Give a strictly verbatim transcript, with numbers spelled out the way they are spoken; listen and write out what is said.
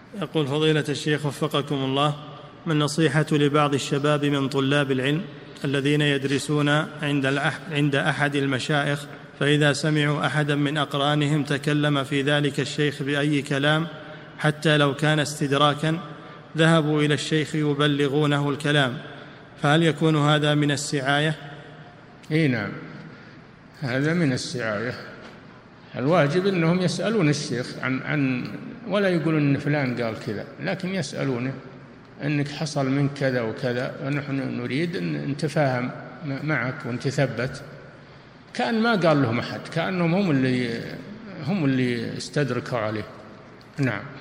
يقول فضيلة الشيخ وفقكم الله، ما النصيحة لبعض الشباب من طلاب العلم الذين يدرسون عند عند أحد المشايخ، فإذا سمعوا أحدا من أقرانهم تكلم في ذلك الشيخ بأي كلام حتى لو كان استدراكا ذهبوا إلى الشيخ يبلغونه الكلام، فهل يكون هذا من السعاية؟ اي نعم، هذا من السعاية. الواجب أنهم يسألون الشيخ عن, عن ولا يقولون أن فلان قال كذا، لكن يسألونه أنك حصل من كذا وكذا ونحن نريد أن نتفاهم معك ونتثبت، كأن ما قال لهم أحد، كأنهم هم اللي هم اللي استدركوا عليه. نعم.